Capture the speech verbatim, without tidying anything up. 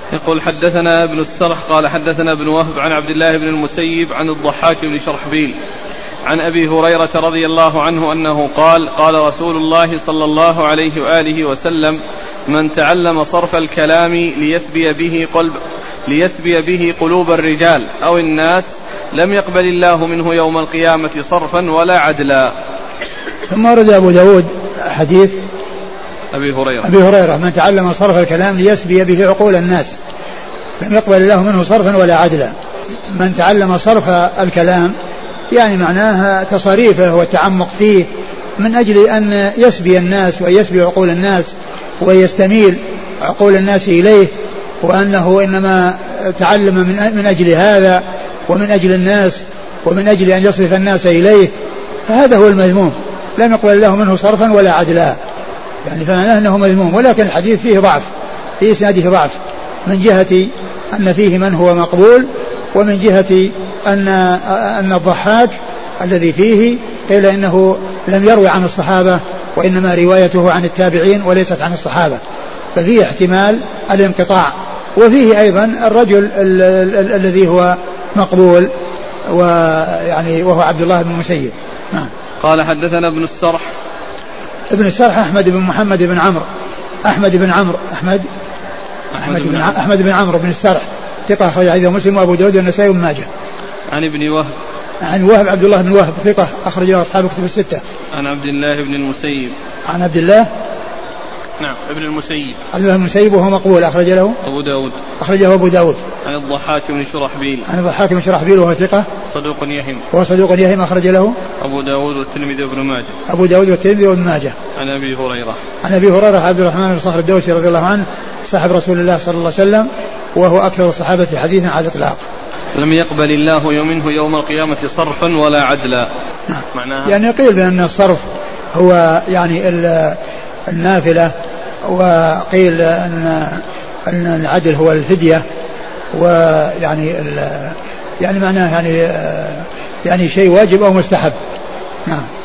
يقول حدثنا ابن السرح قال حدثنا ابن وهب عن عبد الله بن المسيب عن الضحاك بن شرحبيل عن أبي هريرة رضي الله عنه أنه قال قال رسول الله صلى الله عليه وآله وسلم من تعلم صرف الكلام ليسبي به قلب ليسبي به قلوب الرجال أو الناس لم يقبل الله منه يوم القيامة صرفا ولا عدلا. ثم ورد أبو داود حديث أبي هريرة أبي هريرة من تعلم صرف الكلام ليسبي به عقول الناس لم يقبل الله منه صرفا ولا عدلا. من تعلم صرف الكلام يعني معناها تصريفه والتعمق فيه من أجل أن يسبي الناس ويسبي عقول الناس ويستميل عقول الناس إليه, وأنه إنما تعلم من أجل هذا ومن أجل الناس ومن أجل أن يصرف الناس إليه, فهذا هو المذموم. لم يقبل الله منه صرفا ولا عدلا, يعني فمعناه أنه مذموم. ولكن الحديث فيه ضعف, في إسناده ضعف من جهة أن فيه من هو مقبول, ومن جهة أن أن الضحاك الذي فيه قيل إنه لم يروي عن الصحابة وإنما روايته عن التابعين وليست عن الصحابة, ففيه احتمال الانقطاع. وفيه أيضا الرجل الذي هو مقبول ويعني وهو عبد الله بن المسيب. قال حدثنا ابن السرح ابن السرح أحمد بن محمد بن عمرو أحمد بن عمرو أحمد أحمد بن أحمد بن عمرو بن السرح ثقة أخرج حديثه مسلم وأبو داود والنسائي وابن ماجه. عن ابن وهب عن وهب عبد الله بن وهب ثقة أخرج له أصحاب كتب الستة. عن عبد الله بن المسيب عن عبد الله نعم ابن المسيب عبد الله بن المسيب وهو مقبول أخرج له أبو داود أخرجه أبو داود. عن الضحاك بن شرحبيل عن الضحاك بن شرحبيل وهو ثقة صدوق يهم وهو صدوق يهم أخرج له أبو داود والترمذي وابن ماجه أبو داود والترمذي وابن ماجه. عن أبي هريرة عن أبي هريرة عبد الرحمن بن صخر الدوسي رضي الله عنه صاحب رسول الله صلى الله عليه وسلم وهو أكثر الصحابة حديثا على الإطلاق. لم يقبل الله منه يوم القيامة صرفا ولا عدلا. نعم. معناها يعني قيل بأن الصرف هو يعني النافلة, وقيل أن أن العدل هو الفدية, ويعني يعني معناه يعني يعني شيء واجب أو مستحب. نعم.